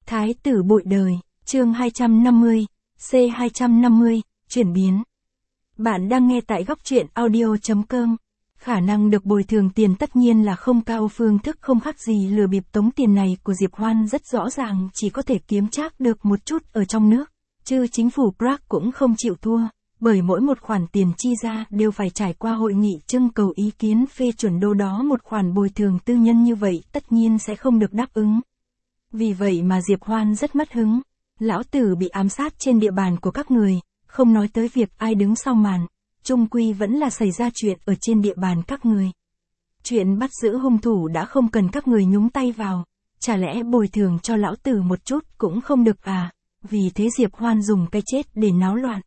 Thái tử bội đời, chương 250, C250, chuyển biến. Bạn đang nghe tại góc truyện audio.com. Khả năng được bồi thường tiền tất nhiên là không cao, phương thức không khác gì lừa bịp tống tiền này của Diệp Hoan rất rõ ràng, chỉ có thể kiếm trác được một chút ở trong nước, chứ chính phủ Prague cũng không chịu thua, bởi mỗi một khoản tiền chi ra đều phải trải qua hội nghị trưng cầu ý kiến phê chuẩn, đâu đó một khoản bồi thường tư nhân như vậy tất nhiên sẽ không được đáp ứng. Vì vậy mà Diệp Hoan rất mất hứng. Lão tử bị ám sát trên địa bàn của các người, không nói tới việc ai đứng sau màn, chung quy vẫn là xảy ra chuyện ở trên địa bàn các người. Chuyện bắt giữ hung thủ đã không cần các người nhúng tay vào, chả lẽ bồi thường cho lão tử một chút cũng không được à? Vì thế Diệp Hoan dùng cái chết để náo loạn.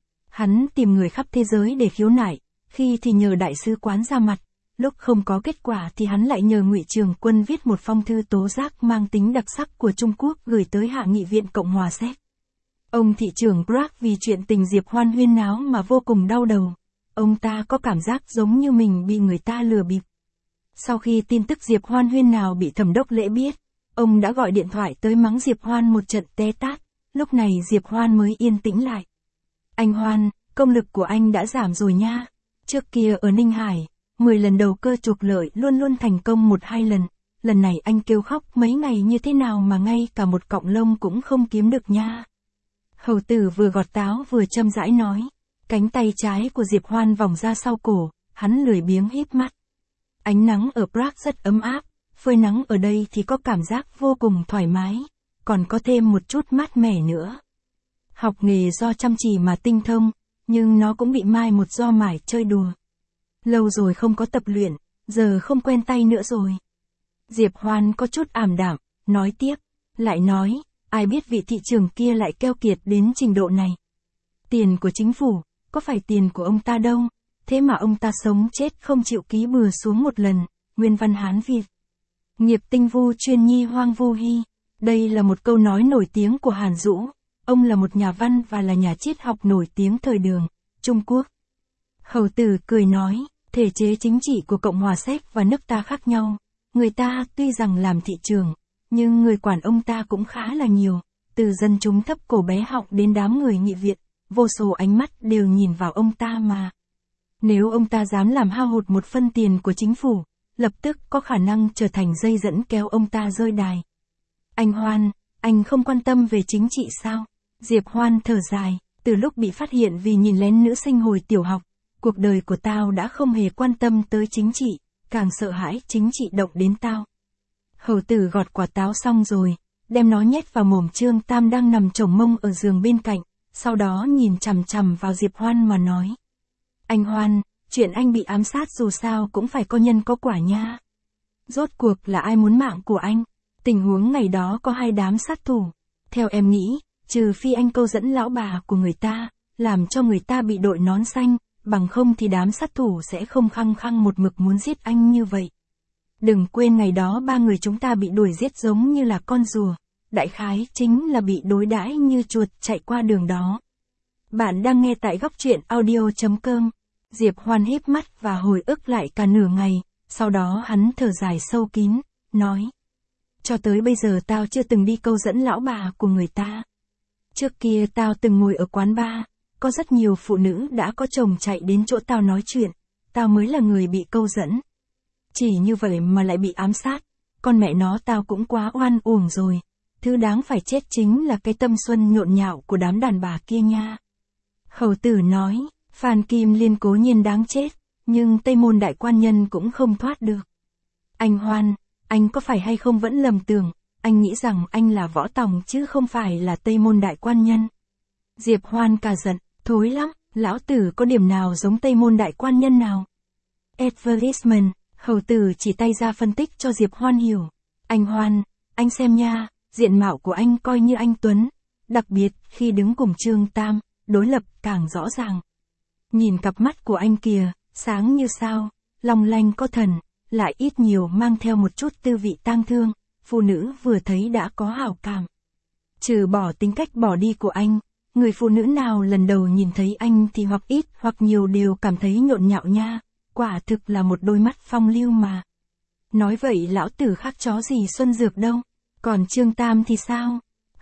Hắn tìm người khắp thế giới để khiếu nại, khi thì nhờ đại sứ quán ra mặt, lúc không có kết quả thì hắn lại nhờ Ngụy Trường Quân viết một phong thư tố giác mang tính đặc sắc của Trung Quốc gửi tới Hạ nghị viện Cộng hòa Séc. Ông thị trưởng Prague vì chuyện tình Diệp Hoan huyên náo mà vô cùng đau đầu. Ông ta có cảm giác giống như mình bị người ta lừa bịp. Sau khi tin tức Diệp Hoan huyên nào bị Thẩm Đốc Lễ biết, ông đã gọi điện thoại tới mắng Diệp Hoan một trận té tát. Lúc này Diệp Hoan mới yên tĩnh lại. Anh Hoan, công lực của anh đã giảm rồi nha. Trước kia ở Ninh Hải, 10 lần đầu cơ trục lợi luôn luôn thành công 1-2 lần. Lần này anh kêu khóc mấy ngày như thế nào mà ngay cả một cọng lông cũng không kiếm được nha. Hầu tử vừa gọt táo vừa châm rãi nói. Cánh tay trái của Diệp Hoan vòng ra sau cổ, hắn lười biếng híp mắt. Ánh nắng ở Prague rất ấm áp, phơi nắng ở đây thì có cảm giác vô cùng thoải mái, còn có thêm một chút mát mẻ nữa. Học nghề do chăm chỉ mà tinh thông, nhưng nó cũng bị mai một do mải chơi đùa. Lâu rồi không có tập luyện, giờ không quen tay nữa rồi. Diệp Hoan có chút ảm đạm, nói tiếp, lại nói, ai biết vị thị trưởng kia lại keo kiệt đến trình độ này. Tiền của chính phủ, có phải tiền của ông ta đâu, thế mà ông ta sống chết không chịu ký bừa xuống một lần. Nguyên văn Hán Việt. Nghiệp tinh vu chuyên nhi hoang vu hy. Đây là một câu nói nổi tiếng của Hàn Dũ. Ông là một nhà văn và là nhà triết học nổi tiếng thời Đường, Trung Quốc. Hầu tử cười nói, thể chế chính trị của Cộng hòa Séc và nước ta khác nhau. Người ta tuy rằng làm thị trường, nhưng người quản ông ta cũng khá là nhiều. Từ dân chúng thấp cổ bé họng đến đám người nghị viện, vô số ánh mắt đều nhìn vào ông ta mà. Nếu ông ta dám làm hao hụt một phân tiền của chính phủ, lập tức có khả năng trở thành dây dẫn kéo ông ta rơi đài. Anh Hoan, anh không quan tâm về chính trị sao? Diệp Hoan thở dài, từ lúc bị phát hiện vì nhìn lén nữ sinh hồi tiểu học, cuộc đời của tao đã không hề quan tâm tới chính trị, càng sợ hãi chính trị động đến tao. Hầu tử gọt quả táo xong rồi, đem nó nhét vào mồm Trương Tam đang nằm chồng mông ở giường bên cạnh, sau đó nhìn chằm chằm vào Diệp Hoan mà nói. Anh Hoan, chuyện anh bị ám sát dù sao cũng phải có nhân có quả nha. Rốt cuộc là ai muốn mạng của anh? Tình huống ngày đó có 2 đám sát thủ. Theo em nghĩ, trừ phi anh câu dẫn lão bà của người ta, làm cho người ta bị đội nón xanh, bằng không thì đám sát thủ sẽ không khăng khăng một mực muốn giết anh như vậy. Đừng quên ngày đó 3 người chúng ta bị đuổi giết giống như là con rùa, đại khái chính là bị đối đãi như chuột chạy qua đường đó. Bạn đang nghe tại góc truyện audio.com. Diệp Hoan híp mắt và hồi ức lại cả nửa ngày, sau đó hắn thở dài sâu kín, nói. Cho tới bây giờ tao chưa từng đi câu dẫn lão bà của người ta. Trước kia tao từng ngồi ở quán bar, có rất nhiều phụ nữ đã có chồng chạy đến chỗ tao nói chuyện, tao mới là người bị câu dẫn. Chỉ như vậy mà lại bị ám sát, con mẹ nó tao cũng quá oan uổng rồi. Thứ đáng phải chết chính là cái tâm xuân nhộn nhạo của đám đàn bà kia nha. Hầu tử nói, Phan Kim Liên cố nhiên đáng chết, nhưng Tây Môn Đại Quan Nhân cũng không thoát được. Anh Hoan, anh có phải hay không vẫn lầm tưởng, anh nghĩ rằng anh là Võ Tòng chứ không phải là Tây Môn Đại Quan Nhân. Diệp Hoan cả giận, thối lắm, lão tử có điểm nào giống Tây Môn Đại Quan Nhân nào? Advertisement, hầu tử chỉ tay ra phân tích cho Diệp Hoan hiểu. Anh Hoan, anh xem nha, diện mạo của anh coi như anh Tuấn, đặc biệt khi đứng cùng Trương Tam, đối lập càng rõ ràng. Nhìn cặp mắt của anh kìa, sáng như sao, long lanh có thần, lại ít nhiều mang theo một chút tư vị tang thương, phụ nữ vừa thấy đã có hảo cảm. Trừ bỏ tính cách bỏ đi của anh, người phụ nữ nào lần đầu nhìn thấy anh thì hoặc ít hoặc nhiều đều cảm thấy nhộn nhạo nha, quả thực là một đôi mắt phong lưu mà. Nói vậy lão tử khác chó gì Xuân Dược đâu, còn Trương Tam thì sao?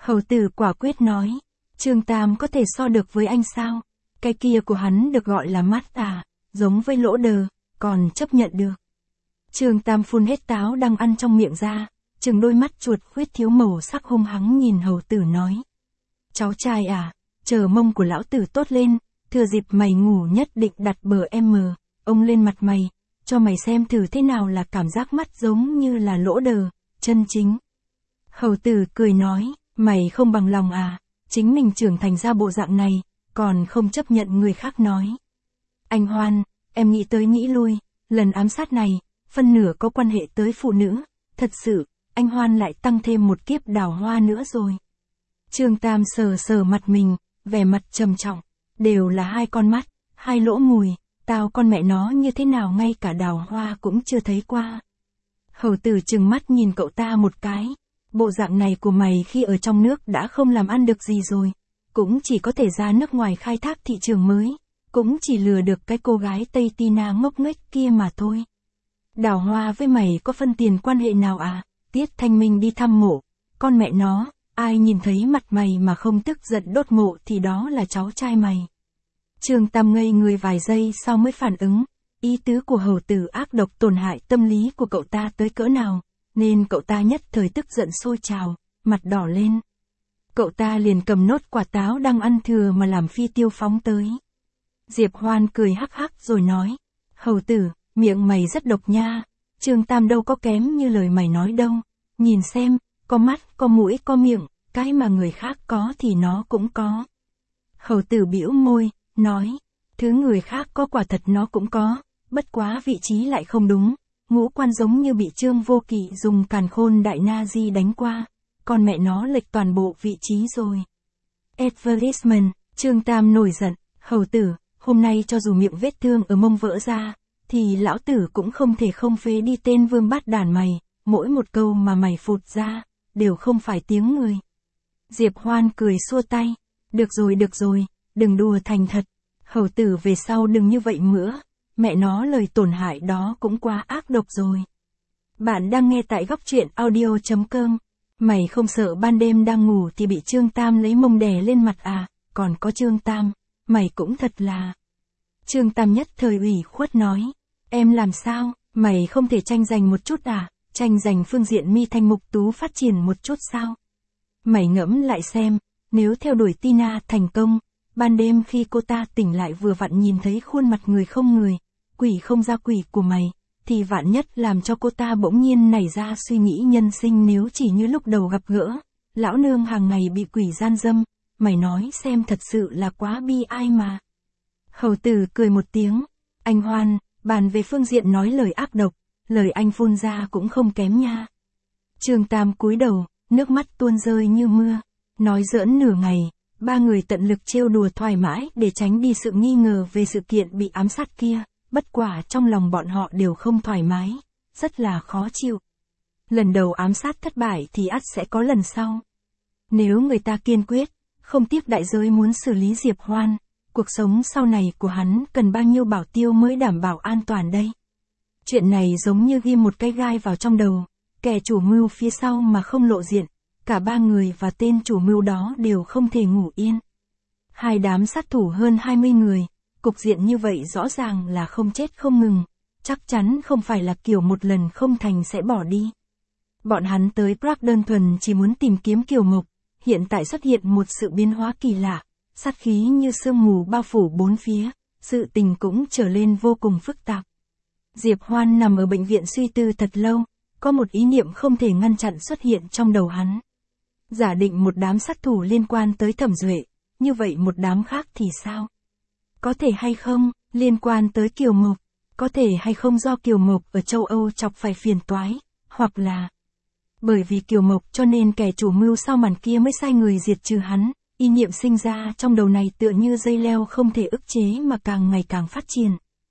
Hầu tử quả quyết nói, Trương Tam có thể so được với anh sao? Cái kia của hắn được gọi là mắt à, giống với lỗ đờ, còn chấp nhận được. Trương Tam phun hết táo đang ăn trong miệng ra, trừng đôi mắt chuột khuyết thiếu màu sắc hung hăng nhìn hầu tử nói. Cháu trai à, chờ mông của lão tử tốt lên, thừa dịp mày ngủ nhất định đặt bờ ông lên mặt mày, cho mày xem thử thế nào là cảm giác mắt giống như là lỗ đờ, chân chính. Hầu tử cười nói, mày không bằng lòng à, chính mình trưởng thành ra bộ dạng này, còn không chấp nhận người khác nói. Anh Hoan, em nghĩ tới nghĩ lui, lần ám sát này, phân nửa có quan hệ tới phụ nữ, thật sự, anh Hoan lại tăng thêm một kiếp Đào Hoa nữa rồi. Trương Tam sờ sờ mặt mình, vẻ mặt trầm trọng, đều là hai con mắt, hai lỗ mùi, tao con mẹ nó như thế nào ngay cả Đào Hoa cũng chưa thấy qua. Hầu tử trừng mắt nhìn cậu ta một cái, bộ dạng này của mày khi ở trong nước đã không làm ăn được gì rồi, cũng chỉ có thể ra nước ngoài khai thác thị trường mới, cũng chỉ lừa được cái cô gái Tây Tina ngốc nghếch kia mà thôi. Đào Hoa với mày có phân tiền quan hệ nào à? Tiết Thanh Minh đi thăm mộ, con mẹ nó, ai nhìn thấy mặt mày mà không tức giận đốt mộ thì đó là cháu trai mày. Trương Tam ngây người vài giây sau mới phản ứng, ý tứ của hầu tử ác độc tổn hại tâm lý của cậu ta tới cỡ nào, nên cậu ta nhất thời tức giận sôi trào, mặt đỏ lên. Cậu ta liền cầm nốt quả táo đang ăn thừa mà làm phi tiêu phóng tới. Diệp Hoan cười hắc hắc rồi nói, hầu tử, miệng mày rất độc nha, Trương Tam đâu có kém như lời mày nói đâu, nhìn xem, có mắt, có mũi, có miệng, cái mà người khác có thì nó cũng có. Hầu tử bĩu môi, nói, thứ người khác có quả thật nó cũng có, bất quá vị trí lại không đúng, ngũ quan giống như bị Trương Vô Kỵ dùng càn khôn đại na di đánh qua, còn mẹ nó lệch toàn bộ vị trí rồi. Advertisement, Trương Tam nổi giận, hầu tử, hôm nay cho dù miệng vết thương ở mông vỡ ra, thì lão tử cũng không thể không phế đi tên vương bát đàn mày, mỗi một câu mà mày phụt ra, đều không phải tiếng người. Diệp Hoan cười xua tay, được rồi, đừng đùa thành thật, hầu tử về sau đừng như vậy nữa, mẹ nó lời tổn hại đó cũng quá ác độc rồi. Bạn đang nghe tại góc truyện audio.com, mày không sợ ban đêm đang ngủ thì bị Trương Tam lấy mông đè lên mặt à, còn có Trương Tam, mày cũng thật là. Trương Tam nhất thời ủy khuất nói, em làm sao, mày không thể tranh giành một chút à, tranh giành phương diện mi thanh mục tú phát triển một chút sao? Mày ngẫm lại xem, nếu theo đuổi Tina thành công, ban đêm khi cô ta tỉnh lại vừa vặn nhìn thấy khuôn mặt người không người, quỷ không ra quỷ của mày, thì vạn nhất làm cho cô ta bỗng nhiên nảy ra suy nghĩ nhân sinh nếu chỉ như lúc đầu gặp gỡ, lão nương hàng ngày bị quỷ gian dâm, mày nói xem thật sự là quá bi ai mà. Hầu tử cười một tiếng, anh Hoan, bàn về phương diện nói lời ác độc, lời anh phun ra cũng không kém nha. Trương Tam cúi đầu, nước mắt tuôn rơi như mưa, nói giỡn nửa ngày, ba người tận lực trêu đùa thoải mái để tránh đi sự nghi ngờ về sự kiện bị ám sát kia, bất quả trong lòng bọn họ đều không thoải mái, rất là khó chịu. Lần đầu ám sát thất bại thì ắt sẽ có lần sau. Nếu người ta kiên quyết, không tiếc đại giới muốn xử lý Diệp Hoan, cuộc sống sau này của hắn cần bao nhiêu bảo tiêu mới đảm bảo an toàn đây. Chuyện này giống như ghi một cái gai vào trong đầu, kẻ chủ mưu phía sau mà không lộ diện, cả ba người và tên chủ mưu đó đều không thể ngủ yên. Hai đám sát thủ hơn 20 người, cục diện như vậy rõ ràng là không chết không ngừng, chắc chắn không phải là kiểu một lần không thành sẽ bỏ đi. Bọn hắn tới Prague đơn thuần chỉ muốn tìm kiếm Kiều Mộc, hiện tại xuất hiện một sự biến hóa kỳ lạ, sát khí như sương mù bao phủ bốn phía, sự tình cũng trở lên vô cùng phức tạp. Diệp Hoan nằm ở bệnh viện suy tư thật lâu, có một ý niệm không thể ngăn chặn xuất hiện trong đầu hắn. Giả định một đám sát thủ liên quan tới Thẩm Duệ, như vậy một đám khác thì sao? Có thể hay không, liên quan tới Kiều Mộc, có thể hay không do Kiều Mộc ở châu Âu chọc phải phiền toái, hoặc là bởi vì Kiều Mộc cho nên kẻ chủ mưu sau màn kia mới sai người diệt trừ hắn, ý niệm sinh ra trong đầu này tựa như dây leo không thể ức chế mà càng ngày càng phát triển.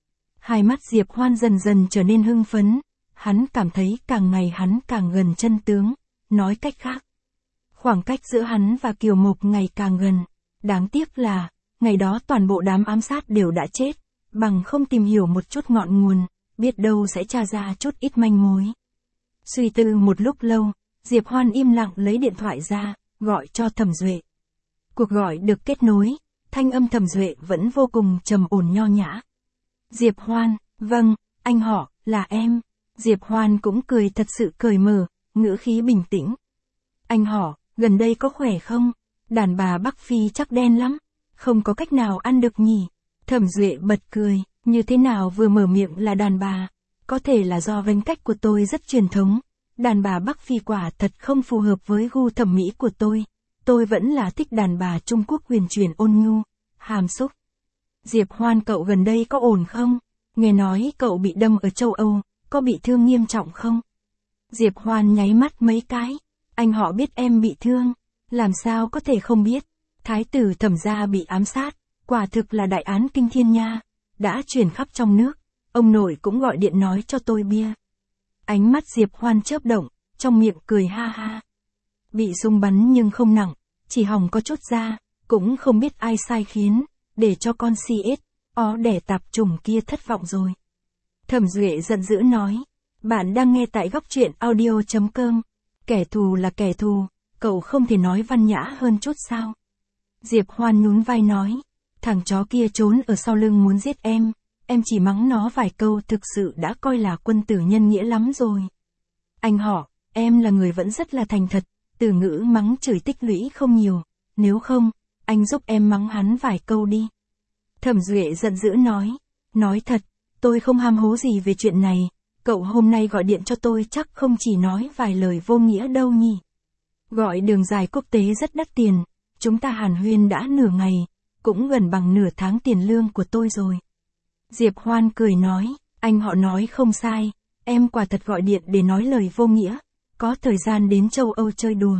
Hai mắt Diệp Hoan dần dần trở nên hưng phấn, hắn cảm thấy càng ngày hắn càng gần chân tướng, nói cách khác. Khoảng cách giữa hắn và Kiều Mộc ngày càng gần, đáng tiếc là, ngày đó toàn bộ đám ám sát đều đã chết, bằng không tìm hiểu một chút ngọn nguồn, biết đâu sẽ tra ra chút ít manh mối. Suy tư một lúc lâu, Diệp Hoan im lặng lấy điện thoại ra, gọi cho Thẩm Duệ. Cuộc gọi được kết nối, thanh âm Thẩm Duệ vẫn vô cùng trầm ổn nho nhã. Diệp Hoan, vâng, anh họ, là em. Diệp Hoan cũng cười thật sự cởi mở, ngữ khí bình tĩnh. Anh họ, gần đây có khỏe không? Đàn bà Bắc Phi chắc đen lắm, không có cách nào ăn được nhỉ? Thẩm Duệ bật cười, như thế nào vừa mở miệng là đàn bà? Có thể là do phong cách của tôi rất truyền thống. Đàn bà Bắc Phi quả thật không phù hợp với gu thẩm mỹ của tôi vẫn là thích đàn bà Trung Quốc huyền chuyển ôn nhu, hàm xúc. Diệp Hoan, cậu gần đây có ổn không? Nghe nói cậu bị đâm ở châu Âu, có bị thương nghiêm trọng không? Diệp Hoan nháy mắt mấy cái. Anh họ biết em bị thương, làm sao có thể không biết. Thái tử Thẩm gia bị ám sát, quả thực là đại án kinh thiên nha, đã truyền khắp trong nước, ông nội cũng gọi điện nói cho tôi bia. Ánh mắt Diệp Hoan chớp động, trong miệng cười ha ha. Bị súng bắn nhưng không nặng, chỉ hỏng có chút da, cũng không biết ai sai khiến, để cho con CSO đẻ tạp chủng kia thất vọng rồi. Thẩm Duệ giận dữ nói, bạn đang nghe tại góc truyện audio.com, kẻ thù là kẻ thù, cậu không thể nói văn nhã hơn chút sao? Diệp Hoan nhún vai nói, thằng chó kia trốn ở sau lưng muốn giết em chỉ mắng nó vài câu thực sự đã coi là quân tử nhân nghĩa lắm rồi. Anh họ, em là người vẫn rất là thành thật, từ ngữ mắng chửi tích lũy không nhiều, nếu không, anh giúp em mắng hắn vài câu đi. Thẩm Duệ giận dữ nói thật, tôi không ham hố gì về chuyện này, cậu hôm nay gọi điện cho tôi chắc không chỉ nói vài lời vô nghĩa đâu nhỉ. Gọi đường dài quốc tế rất đắt tiền, chúng ta hàn huyên đã nửa ngày, cũng gần bằng nửa tháng tiền lương của tôi rồi. Diệp Hoan cười nói, anh họ nói không sai, em quả thật gọi điện để nói lời vô nghĩa, có thời gian đến châu Âu chơi đùa.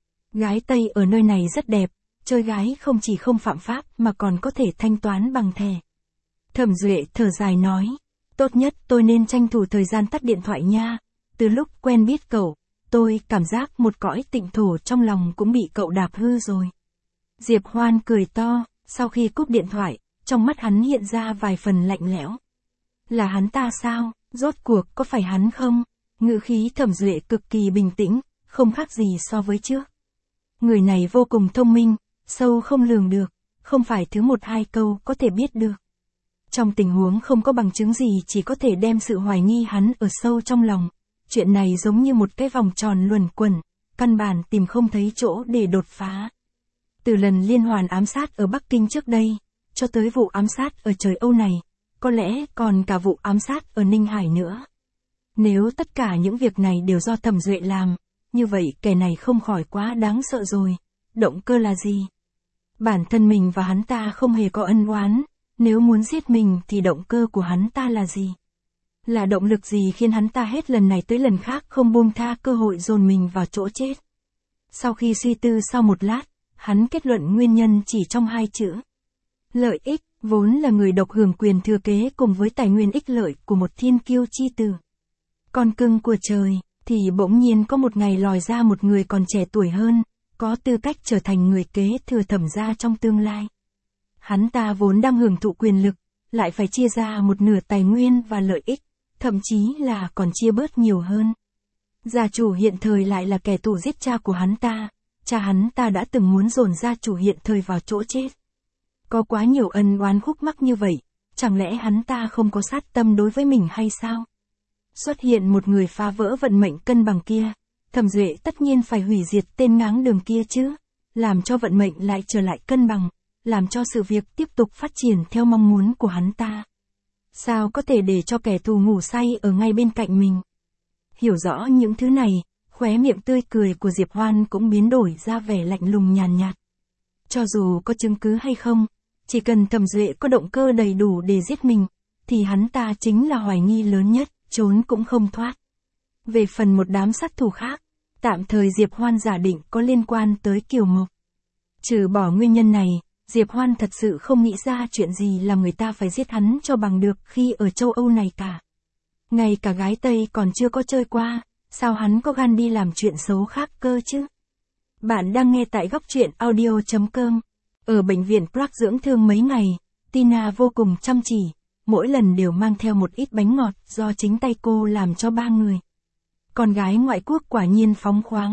Gái Tây ở nơi này rất đẹp, chơi gái không chỉ không phạm pháp mà còn có thể thanh toán bằng thẻ. Thẩm Duệ thở dài nói, tốt nhất tôi nên tranh thủ thời gian tắt điện thoại nha, từ lúc quen biết cậu, tôi cảm giác một cõi tịnh thổ trong lòng cũng bị cậu đạp hư rồi. Diệp Hoan cười to, sau khi cúp điện thoại, trong mắt hắn hiện ra vài phần lạnh lẽo. Là hắn ta sao, rốt cuộc có phải hắn không? Ngữ khí Thẩm Duệ cực kỳ bình tĩnh, không khác gì so với trước. Người này vô cùng thông minh, sâu không lường được, không phải thứ một hai câu có thể biết được. Trong tình huống không có bằng chứng gì chỉ có thể đem sự hoài nghi hắn ở sâu trong lòng. Chuyện này giống như một cái vòng tròn luẩn quẩn, căn bản tìm không thấy chỗ để đột phá. Từ lần liên hoàn ám sát ở Bắc Kinh trước đây, cho tới vụ ám sát ở trời Âu này, có lẽ còn cả vụ ám sát ở Ninh Hải nữa. Nếu tất cả những việc này đều do Thẩm Duệ làm, như vậy kẻ này không khỏi quá đáng sợ rồi. Động cơ là gì? Bản thân mình và hắn ta không hề có ân oán, nếu muốn giết mình thì động cơ của hắn ta là gì? Là động lực gì khiến hắn ta hết lần này tới lần khác không buông tha cơ hội dồn mình vào chỗ chết? Sau khi suy tư sau một lát, hắn kết luận nguyên nhân chỉ trong hai chữ. Lợi ích, vốn là người độc hưởng quyền thừa kế cùng với tài nguyên ích lợi của một thiên kiêu chi tử. Con cưng của trời, thì bỗng nhiên có một ngày lòi ra một người còn trẻ tuổi hơn, có tư cách trở thành người kế thừa Thẩm gia trong tương lai. Hắn ta vốn đang hưởng thụ quyền lực, lại phải chia ra một nửa tài nguyên và lợi ích, thậm chí là còn chia bớt nhiều hơn. Gia chủ hiện thời lại là kẻ thù giết cha của hắn ta đã từng muốn dồn gia chủ hiện thời vào chỗ chết. Có quá nhiều ân oán khúc mắc như vậy, chẳng lẽ hắn ta không có sát tâm đối với mình hay sao? Xuất hiện một người phá vỡ vận mệnh cân bằng kia, Thẩm Duệ tất nhiên phải hủy diệt tên ngáng đường kia chứ, làm cho vận mệnh lại trở lại cân bằng, làm cho sự việc tiếp tục phát triển theo mong muốn của hắn ta. Sao có thể để cho kẻ thù ngủ say ở ngay bên cạnh mình? Hiểu rõ những thứ này, khóe miệng tươi cười của Diệp Hoan cũng biến đổi ra vẻ lạnh lùng nhàn nhạt. Cho dù có chứng cứ hay không, chỉ cần Thẩm Duệ có động cơ đầy đủ để giết mình, thì hắn ta chính là hoài nghi lớn nhất, trốn cũng không thoát. Về phần một đám sát thủ khác, tạm thời Diệp Hoan giả định có liên quan tới Kiều Mộc. Trừ bỏ nguyên nhân này, Diệp Hoan thật sự không nghĩ ra chuyện gì làm người ta phải giết hắn cho bằng được khi ở châu Âu này cả. Ngay cả gái Tây còn chưa có chơi qua, sao hắn có gan đi làm chuyện xấu khác cơ chứ? Bạn đang nghe tại góc truyện audio.com. Ở bệnh viện Prague dưỡng thương mấy ngày, Tina vô cùng chăm chỉ, mỗi lần đều mang theo một ít bánh ngọt do chính tay cô làm cho 3 người. Con gái ngoại quốc quả nhiên phóng khoáng,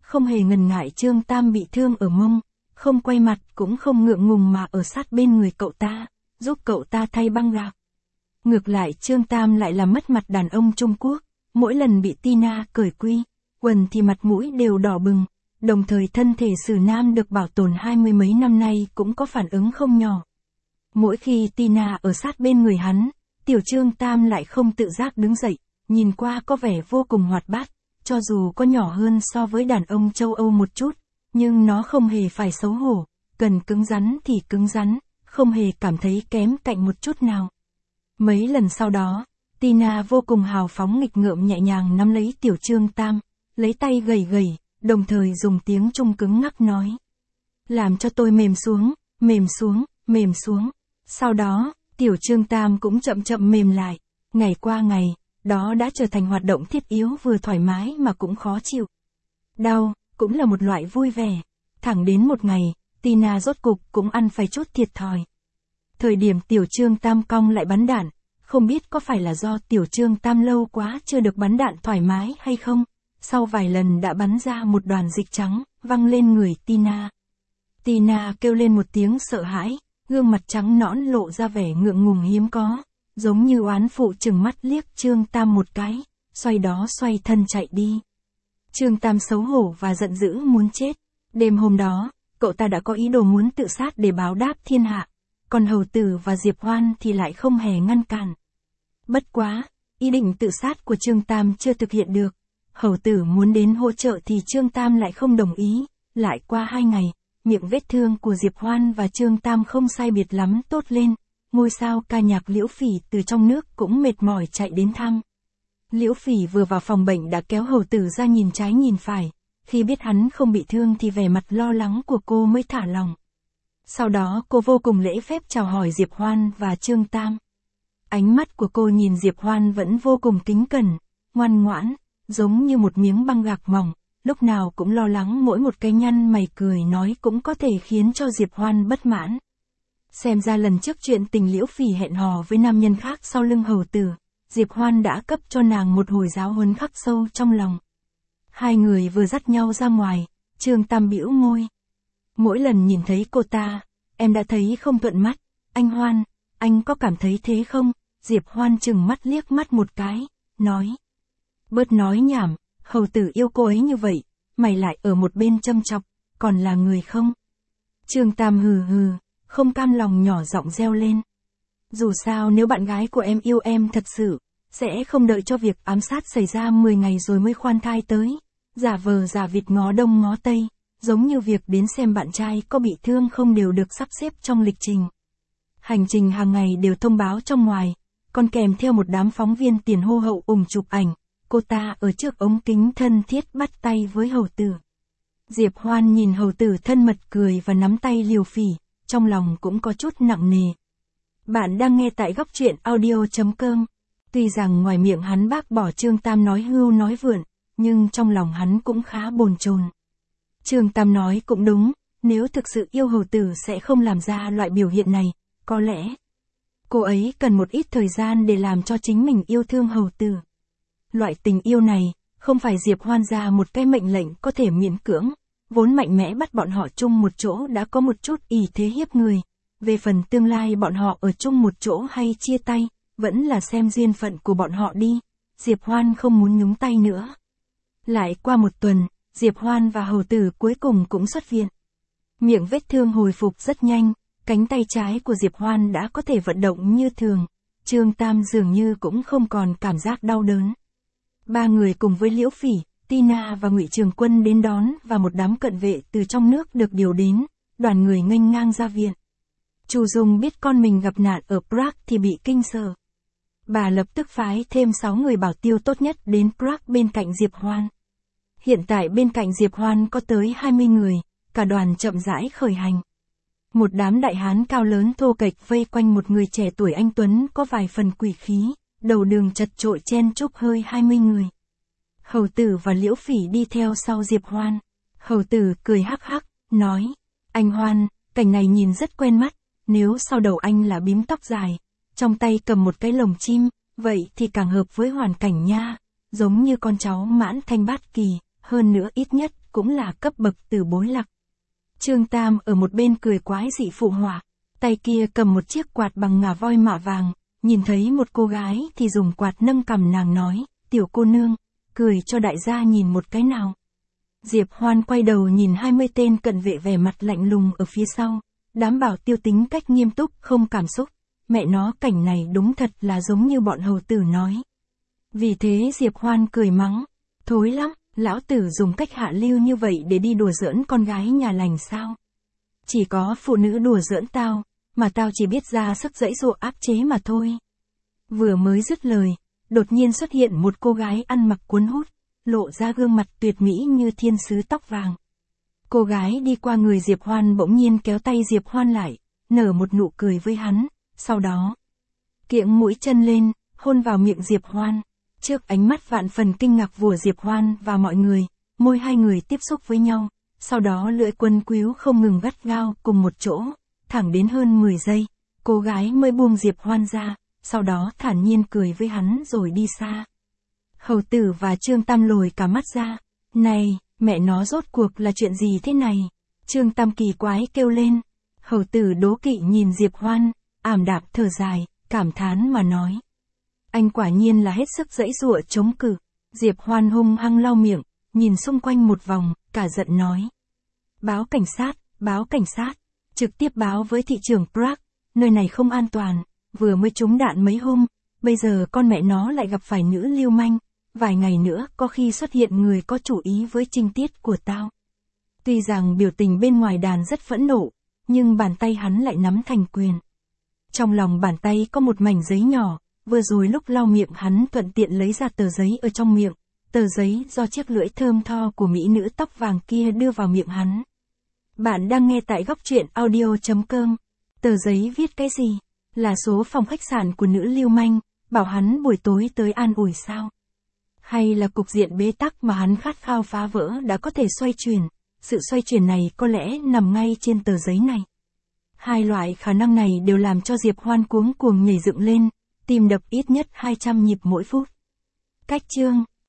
không hề ngần ngại Trương Tam bị thương ở mông, không quay mặt cũng không ngượng ngùng mà ở sát bên người cậu ta, giúp cậu ta thay băng gạc. Ngược lại Trương Tam lại làm mất mặt đàn ông Trung Quốc, mỗi lần bị Tina cởi quy, quần thì mặt mũi đều đỏ bừng, đồng thời thân thể xử nam được bảo tồn 20 mấy năm nay cũng có phản ứng không nhỏ. Mỗi khi Tina ở sát bên người hắn, tiểu Trương Tam lại không tự giác đứng dậy, nhìn qua có vẻ vô cùng hoạt bát, cho dù có nhỏ hơn so với đàn ông châu Âu một chút, nhưng nó không hề phải xấu hổ, cần cứng rắn thì cứng rắn, không hề cảm thấy kém cạnh một chút nào. Mấy lần sau đó, Tina vô cùng hào phóng nghịch ngợm nhẹ nhàng nắm lấy tiểu Trương Tam, lấy tay gầy gầy, đồng thời dùng tiếng Trung cứng ngắc nói. Làm cho tôi mềm xuống, mềm xuống, mềm xuống. Sau đó, tiểu Trương Tam cũng chậm chậm mềm lại, ngày qua ngày, đó đã trở thành hoạt động thiết yếu vừa thoải mái mà cũng khó chịu. Đau, cũng là một loại vui vẻ. Thẳng đến một ngày, Tina rốt cục cũng ăn phải chút thiệt thòi. Thời điểm tiểu Trương Tam cong lại bắn đạn, không biết có phải là do tiểu Trương Tam lâu quá chưa được bắn đạn thoải mái hay không, sau vài lần đã bắn ra một đoàn dịch trắng, văng lên người Tina. Tina kêu lên một tiếng sợ hãi, gương mặt trắng nõn lộ ra vẻ ngượng ngùng hiếm có, giống như oán phụ trừng mắt liếc Trương Tam một cái, xoay đó xoay thân chạy đi. Trương Tam xấu hổ và giận dữ muốn chết. Đêm hôm đó, cậu ta đã có ý đồ muốn tự sát để báo đáp thiên hạ, còn Hầu Tử và Diệp Hoan thì lại không hề ngăn cản. Bất quá, ý định tự sát của Trương Tam chưa thực hiện được. Hầu Tử muốn đến hỗ trợ thì Trương Tam lại không đồng ý. Lại qua 2 ngày, miệng vết thương của Diệp Hoan và Trương Tam không sai biệt lắm tốt lên. Ngôi sao ca nhạc Liễu Phỉ từ trong nước cũng mệt mỏi chạy đến thăm. Liễu Phỉ vừa vào phòng bệnh đã kéo Hầu Tử ra nhìn trái nhìn phải. Khi biết hắn không bị thương thì vẻ mặt lo lắng của cô mới thả lòng. Sau đó cô vô cùng lễ phép chào hỏi Diệp Hoan và Trương Tam. Ánh mắt của cô nhìn Diệp Hoan vẫn vô cùng kính cẩn, ngoan ngoãn, giống như một miếng băng gạc mỏng, lúc nào cũng lo lắng mỗi một cái nhăn mày cười nói cũng có thể khiến cho Diệp Hoan bất mãn. Xem ra lần trước chuyện tình Liễu Phỉ hẹn hò với nam nhân khác sau lưng Hầu Tử, Diệp Hoan đã cấp cho nàng một hồi giáo huấn khắc sâu trong lòng. Hai người vừa dắt nhau ra ngoài, Trương Tam bĩu môi. Mỗi lần nhìn thấy cô ta, em đã thấy không thuận mắt. Anh Hoan, anh có cảm thấy thế không? Diệp Hoan chừng mắt liếc mắt một cái, nói. Bớt nói nhảm, Hầu Tử yêu cô ấy như vậy, mày lại ở một bên châm chọc, còn là người không? Trương Tam hừ hừ, không cam lòng nhỏ giọng reo lên. Dù sao nếu bạn gái của em yêu em thật sự, sẽ không đợi cho việc ám sát xảy ra 10 ngày rồi mới khoan thai tới. Giả vờ giả vịt ngó đông ngó tây, giống như việc đến xem bạn trai có bị thương không đều được sắp xếp trong lịch trình. Hành trình hàng ngày đều thông báo trong ngoài, còn kèm theo một đám phóng viên tiền hô hậu chụp ảnh, cô ta ở trước ống kính thân thiết bắt tay với Hầu Tử. Diệp Hoan nhìn Hầu Tử thân mật cười và nắm tay Liễu Phỉ, trong lòng cũng có chút nặng nề. Bạn đang nghe tại góc truyện audio.com. Tuy rằng ngoài miệng hắn bác bỏ Trương Tam nói hưu nói vượn, nhưng trong lòng hắn cũng khá bồn chồn. Trương Tam nói cũng đúng, nếu thực sự yêu Hầu Tử sẽ không làm ra loại biểu hiện này, có lẽ cô ấy cần một ít thời gian để làm cho chính mình yêu thương Hầu Tử. Loại tình yêu này, không phải Diệp Hoan ra một cái mệnh lệnh có thể miễn cưỡng, vốn mạnh mẽ bắt bọn họ chung một chỗ đã có một chút ỷ thế hiếp người. Về phần tương lai bọn họ ở chung một chỗ hay chia tay, vẫn là xem duyên phận của bọn họ đi, Diệp Hoan không muốn nhúng tay nữa. Lại qua một tuần, Diệp Hoan và Hầu Tử cuối cùng cũng xuất viện. Miệng vết thương hồi phục rất nhanh, cánh tay trái của Diệp Hoan đã có thể vận động như thường, Trương Tam dường như cũng không còn cảm giác đau đớn. Ba người cùng với Liễu Phỉ, Tina và Ngụy Trường Quân đến đón và một đám cận vệ từ trong nước được điều đến, đoàn người nghênh ngang ra viện. Chu Dung biết con mình gặp nạn ở Prague thì bị kinh sợ. Bà lập tức phái thêm 6 người bảo tiêu tốt nhất đến Prague bên cạnh Diệp Hoan. Hiện tại bên cạnh Diệp Hoan có tới 20 người, cả đoàn chậm rãi khởi hành. Một đám đại hán cao lớn thô kệch vây quanh một người trẻ tuổi anh tuấn có vài phần quỷ khí, đầu đường chật chội chen chúc hơi 20 người. Hầu Tử và Liễu Phỉ đi theo sau Diệp Hoan. Hầu Tử cười hắc hắc, nói, anh Hoan, cảnh này nhìn rất quen mắt, nếu sau đầu anh là bím tóc dài, trong tay cầm một cái lồng chim, vậy thì càng hợp với hoàn cảnh nha, giống như con cháu Mãn Thanh Bát Kỳ, hơn nữa ít nhất cũng là cấp bậc từ bối lạc. Trương Tam ở một bên cười quái dị phụ họa, tay kia cầm một chiếc quạt bằng ngà voi mạ vàng, nhìn thấy một cô gái thì dùng quạt nâng cằm nàng nói, tiểu cô nương, cười cho đại gia nhìn một cái nào. Diệp Hoan quay đầu nhìn 20 tên cận vệ vẻ mặt lạnh lùng ở phía sau, đám bảo tiêu tính cách nghiêm túc không cảm xúc, mẹ nó cảnh này đúng thật là giống như bọn hầu tử nói. Vì thế Diệp Hoan cười mắng, thối lắm, lão tử dùng cách hạ lưu như vậy để đi đùa giỡn con gái nhà lành sao? Chỉ có phụ nữ đùa giỡn tao, mà tao chỉ biết ra sức giãy giụa áp chế mà thôi. Vừa mới dứt lời, đột nhiên xuất hiện một cô gái ăn mặc cuốn hút, lộ ra gương mặt tuyệt mỹ như thiên sứ tóc vàng. Cô gái đi qua người Diệp Hoan bỗng nhiên kéo tay Diệp Hoan lại, nở một nụ cười với hắn, sau đó kiễng mũi chân lên, hôn vào miệng Diệp Hoan. Trước ánh mắt vạn phần kinh ngạc của Diệp Hoan và mọi người, môi hai người tiếp xúc với nhau, sau đó lưỡi quấn quýu không ngừng gắt gao cùng một chỗ, thẳng đến hơn 10 giây, cô gái mới buông Diệp Hoan ra, sau đó thản nhiên cười với hắn rồi đi xa. Hầu tử và Trương Tam lồi cả mắt ra, này, mẹ nó rốt cuộc là chuyện gì thế này? Trương Tam kỳ quái kêu lên, hầu tử đố kỵ nhìn Diệp Hoan, ảm đạm thở dài, cảm thán mà nói. Anh quả nhiên là hết sức giãy giụa chống cự. Diệp Hoan hung hăng lau miệng, nhìn xung quanh một vòng, cả giận nói. Báo cảnh sát, trực tiếp báo với thị trưởng Prague, nơi này không an toàn, vừa mới trúng đạn mấy hôm, bây giờ con mẹ nó lại gặp phải nữ lưu manh, vài ngày nữa có khi xuất hiện người có chủ ý với trinh tiết của tao. Tuy rằng biểu tình bên ngoài đàn rất phẫn nộ, nhưng bàn tay hắn lại nắm thành quyền. Trong lòng bàn tay có một mảnh giấy nhỏ, vừa rồi lúc lau miệng hắn thuận tiện lấy ra tờ giấy ở trong miệng, tờ giấy do chiếc lưỡi thơm tho của mỹ nữ tóc vàng kia đưa vào miệng hắn. Bạn đang nghe tại góc truyện audio.com. Tờ giấy viết cái gì? Là số phòng khách sạn của nữ lưu manh, bảo hắn buổi tối tới an ủi sao? Hay là cục diện bế tắc mà hắn khát khao phá vỡ đã có thể xoay chuyển? Sự xoay chuyển này có lẽ nằm ngay trên tờ giấy này. Hai loại khả năng này đều làm cho Diệp Hoan cuống cuồng nhảy dựng lên, tim đập ít nhất 200 nhịp mỗi phút. Cách chương